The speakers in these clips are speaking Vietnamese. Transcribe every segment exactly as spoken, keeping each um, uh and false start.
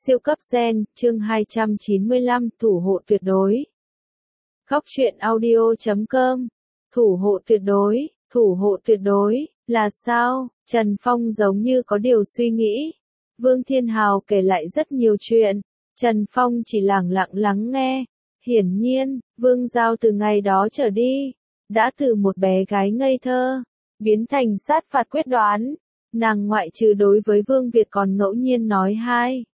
Siêu cấp gen, chương hai trăm chín mươi lăm, thủ hộ tuyệt đối. Góc truyện audio chấm com. Thủ hộ tuyệt đối, thủ hộ tuyệt đối, là sao? Trần Phong giống như có điều suy nghĩ. Vương Thiên Hào kể lại rất nhiều chuyện. Trần Phong chỉ lẳng lặng lắng nghe. Hiển nhiên, Vương Giao từ ngày đó trở đi, đã từ một bé gái ngây thơ, biến thành sát phạt quyết đoán. Nàng ngoại trừ đối với Vương Việt còn ngẫu nhiên nói hai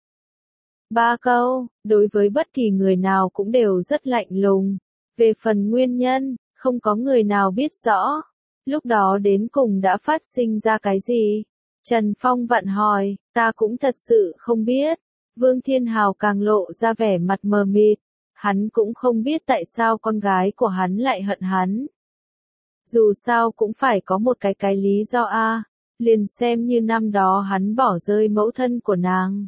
ba câu, đối với bất kỳ người nào cũng đều rất lạnh lùng. Về phần nguyên nhân, không có người nào biết rõ. Lúc đó đến cùng đã phát sinh ra cái gì? Trần Phong vặn hỏi, ta cũng thật sự không biết. Vương Thiên Hào càng lộ ra vẻ mặt mờ mịt. Hắn cũng không biết tại sao con gái của hắn lại hận hắn. Dù sao cũng phải có một cái cái lý do a. Liền xem như năm đó hắn bỏ rơi mẫu thân của nàng.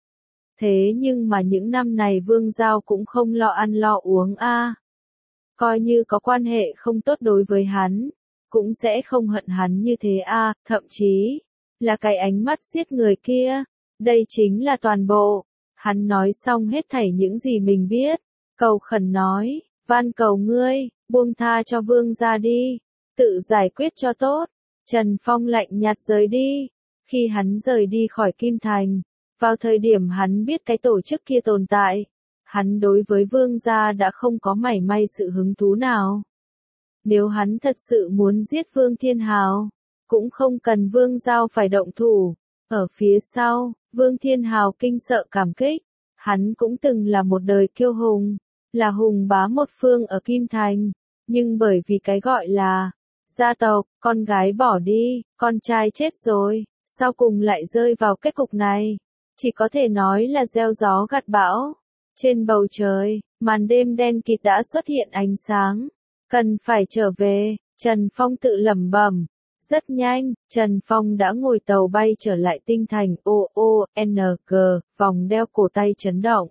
Thế nhưng mà những năm này Vương Giao cũng không lo ăn lo uống a. Coi như có quan hệ không tốt đối với hắn, cũng sẽ không hận hắn như thế a, thậm chí là cái ánh mắt giết người kia, đây chính là toàn bộ. Hắn nói xong hết thảy những gì mình biết, cầu khẩn nói, van cầu ngươi, buông tha cho Vương gia đi, tự giải quyết cho tốt. Trần Phong lạnh nhạt rời đi. Khi hắn rời đi khỏi Kim Thành, vào thời điểm hắn biết cái tổ chức kia tồn tại, hắn đối với Vương gia đã không có mảy may sự hứng thú nào. Nếu hắn thật sự muốn giết Vương Thiên Hào, cũng không cần Vương Giao phải động thủ. Ở phía sau, Vương Thiên Hào kinh sợ cảm kích. Hắn cũng từng là một đời kiêu hùng, là hùng bá một phương ở Kim Thành, nhưng bởi vì cái gọi là gia tộc, con gái bỏ đi, con trai chết rồi, sau cùng lại rơi vào kết cục này. Chỉ có thể nói là gieo gió gặt bão. Trên bầu trời, màn đêm đen kịt đã xuất hiện ánh sáng. Cần phải trở về, Trần Phong tự lẩm bẩm. Rất nhanh, Trần Phong đã ngồi tàu bay trở lại tinh thành O O N G, vòng đeo cổ tay chấn động.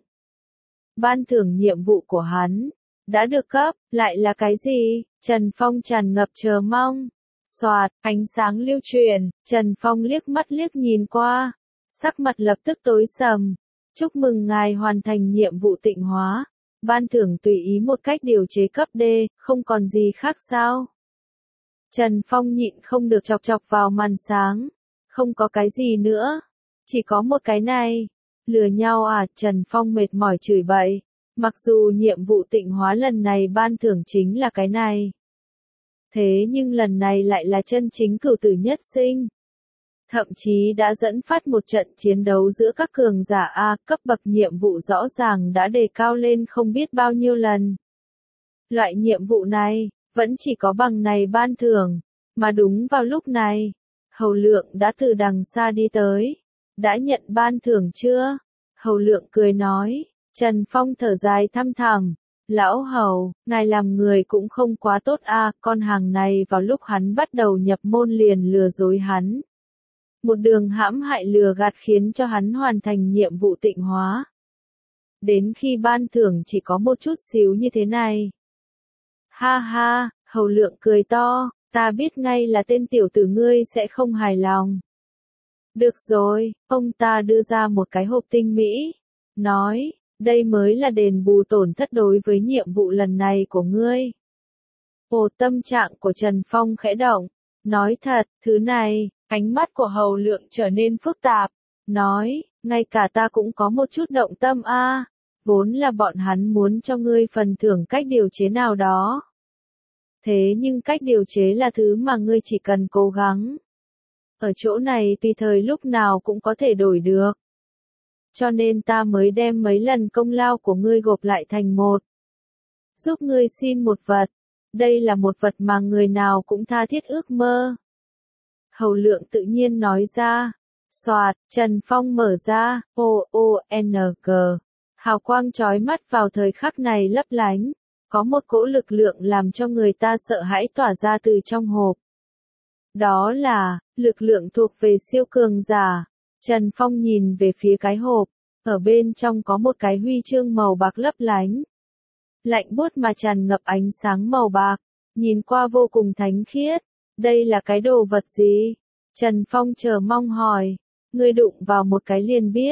Ban thưởng nhiệm vụ của hắn đã được cấp, lại là cái gì? Trần Phong tràn ngập chờ mong. Xoạt, ánh sáng lưu truyền, Trần Phong liếc mắt liếc nhìn qua, sắc mặt lập tức tối sầm. Chúc mừng ngài hoàn thành nhiệm vụ tịnh hóa. Ban thưởng tùy ý một cách điều chế cấp D, không còn gì khác sao? Trần Phong nhịn không được chọc chọc vào màn sáng. Không có cái gì nữa. Chỉ có một cái này. Lừa nhau à? Trần Phong mệt mỏi chửi bậy. Mặc dù nhiệm vụ tịnh hóa lần này ban thưởng chính là cái này. Thế nhưng lần này lại là chân chính cửu tử nhất sinh. Thậm chí đã dẫn phát một trận chiến đấu giữa các cường giả A cấp bậc, nhiệm vụ rõ ràng đã đề cao lên không biết bao nhiêu lần. Loại nhiệm vụ này, vẫn chỉ có bằng này ban thưởng. Mà đúng vào lúc này, Hầu Lượng đã từ đằng xa đi tới. Đã nhận ban thưởng chưa? Hầu Lượng cười nói. Trần Phong thở dài thăm thẳm. Lão Hầu, ngài làm người cũng không quá tốt a, con hàng này vào lúc hắn bắt đầu nhập môn liền lừa dối hắn. Một đường hãm hại lừa gạt khiến cho hắn hoàn thành nhiệm vụ tịnh hóa. Đến khi ban thưởng chỉ có một chút xíu như thế này. Ha ha, Hầu Lượng cười to, ta biết ngay là tên tiểu tử ngươi sẽ không hài lòng. Được rồi, ông ta đưa ra một cái hộp tinh mỹ, nói. Đây mới là đền bù tổn thất đối với nhiệm vụ lần này của ngươi. Ồ, tâm trạng của Trần Phong khẽ động. Nói thật, thứ này, ánh mắt của Hầu Lượng trở nên phức tạp. Nói, ngay cả ta cũng có một chút động tâm a. À, vốn là bọn hắn muốn cho ngươi phần thưởng cách điều chế nào đó. Thế nhưng cách điều chế là thứ mà ngươi chỉ cần cố gắng. Ở chỗ này tùy thời lúc nào cũng có thể đổi được. Cho nên ta mới đem mấy lần công lao của ngươi gộp lại thành một. Giúp ngươi xin một vật. Đây là một vật mà người nào cũng tha thiết ước mơ. Hầu Lượng tự nhiên nói ra. Xoạt, Trần Phong mở ra, O O N G. Hào quang chói mắt vào thời khắc này lấp lánh. Có một cỗ lực lượng làm cho người ta sợ hãi tỏa ra từ trong hộp. Đó là, lực lượng thuộc về siêu cường giả. Trần Phong nhìn về phía cái hộp, ở bên trong có một cái huy chương màu bạc lấp lánh. Lạnh buốt mà tràn ngập ánh sáng màu bạc, nhìn qua vô cùng thánh khiết. Đây là cái đồ vật gì? Trần Phong chờ mong hỏi. Ngươi đụng vào một cái liền biết.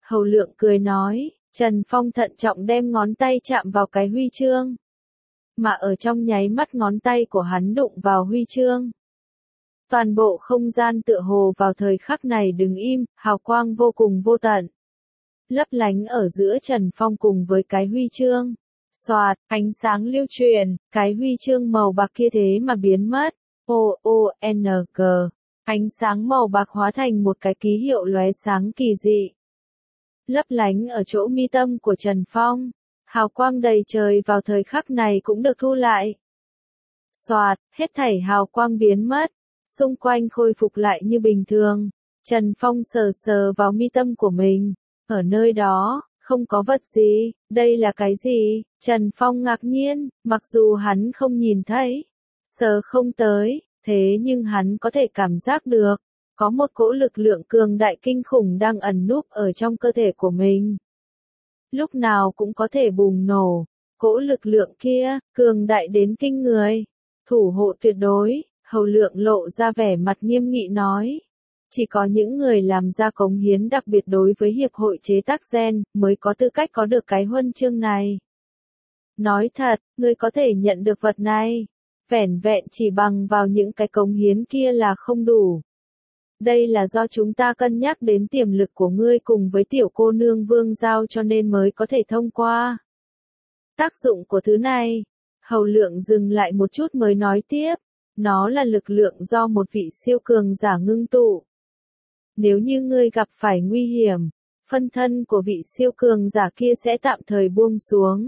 Hầu Lượng cười nói, Trần Phong thận trọng đem ngón tay chạm vào cái huy chương. Mà ở trong nháy mắt ngón tay của hắn đụng vào huy chương. Toàn bộ không gian tựa hồ vào thời khắc này đứng im, hào quang vô cùng vô tận. Lấp lánh ở giữa Trần Phong cùng với cái huy chương. Xoạt, ánh sáng lưu truyền, cái huy chương màu bạc kia thế mà biến mất. O O N G. Ánh sáng màu bạc hóa thành một cái ký hiệu lóe sáng kỳ dị. Lấp lánh ở chỗ mi tâm của Trần Phong. Hào quang đầy trời vào thời khắc này cũng được thu lại. Xoạt, hết thảy hào quang biến mất. Xung quanh khôi phục lại như bình thường. Trần Phong sờ sờ vào mi tâm của mình. Ở nơi đó, không có vật gì. Đây là cái gì? Trần Phong ngạc nhiên, mặc dù hắn không nhìn thấy. Sờ không tới, thế nhưng hắn có thể cảm giác được. Có một cỗ lực lượng cường đại kinh khủng đang ẩn núp ở trong cơ thể của mình. Lúc nào cũng có thể bùng nổ. Cỗ lực lượng kia, cường đại đến kinh người. Thủ hộ tuyệt đối, Hầu Lượng lộ ra vẻ mặt nghiêm nghị nói. Chỉ có những người làm ra cống hiến đặc biệt đối với Hiệp hội chế tác gen, mới có tư cách có được cái huân chương này. Nói thật, ngươi có thể nhận được vật này. Vẻn vẹn chỉ bằng vào những cái cống hiến kia là không đủ. Đây là do chúng ta cân nhắc đến tiềm lực của ngươi cùng với tiểu cô nương Vương Giao cho nên mới có thể thông qua. Tác dụng của thứ này, Hầu Lượng dừng lại một chút mới nói tiếp, nó là lực lượng do một vị siêu cường giả ngưng tụ. Nếu như ngươi gặp phải nguy hiểm, phân thân của vị siêu cường giả kia sẽ tạm thời buông xuống.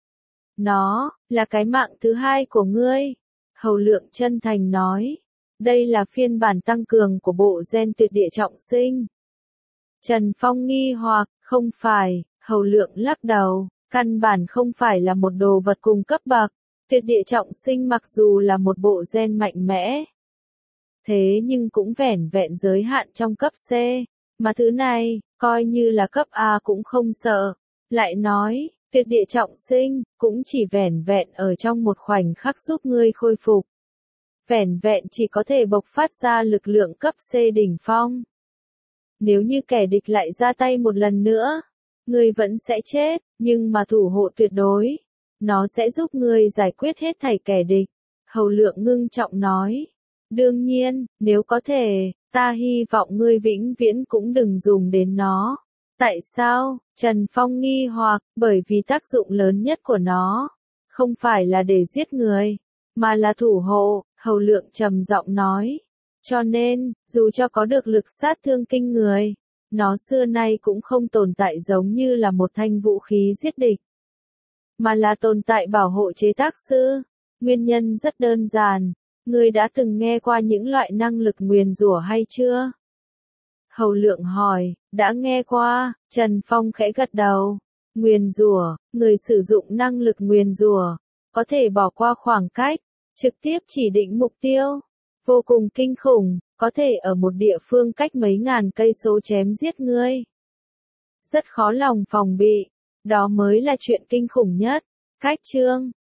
Nó, là cái mạng thứ hai của ngươi. Hầu Lượng chân thành nói. Đây là phiên bản tăng cường của bộ gen tuyệt địa trọng sinh. Trần Phong nghi hoặc, không phải, Hầu Lượng lắc đầu, căn bản không phải là một đồ vật cùng cấp bậc. Tuyệt địa trọng sinh mặc dù là một bộ gen mạnh mẽ. Thế nhưng cũng vẻn vẹn giới hạn trong cấp C, mà thứ này, coi như là cấp A cũng không sợ. Lại nói, tuyệt địa trọng sinh, cũng chỉ vẻn vẹn ở trong một khoảnh khắc giúp ngươi khôi phục. Vẻn vẹn chỉ có thể bộc phát ra lực lượng cấp C đỉnh phong. Nếu như kẻ địch lại ra tay một lần nữa, ngươi vẫn sẽ chết, nhưng mà thủ hộ tuyệt đối, nó sẽ giúp ngươi giải quyết hết thảy kẻ địch. Hầu Lượng ngưng trọng nói. Đương nhiên, nếu có thể, ta hy vọng ngươi vĩnh viễn cũng đừng dùng đến nó. Tại sao? Trần Phong nghi hoặc, bởi vì tác dụng lớn nhất của nó, không phải là để giết người, mà là thủ hộ, Hầu Lượng trầm giọng nói. Cho nên, dù cho có được lực sát thương kinh người, nó xưa nay cũng không tồn tại giống như là một thanh vũ khí giết địch, mà là tồn tại bảo hộ chế tác sư. Nguyên nhân rất đơn giản. Ngươi đã từng nghe qua những loại năng lực nguyền rủa hay chưa? Hầu Lượng hỏi, đã nghe qua, Trần Phong khẽ gật đầu. Nguyền rủa, người sử dụng năng lực nguyền rủa, có thể bỏ qua khoảng cách, trực tiếp chỉ định mục tiêu. Vô cùng kinh khủng, có thể ở một địa phương cách mấy ngàn cây số chém giết ngươi. Rất khó lòng phòng bị, đó mới là chuyện kinh khủng nhất. Cách chương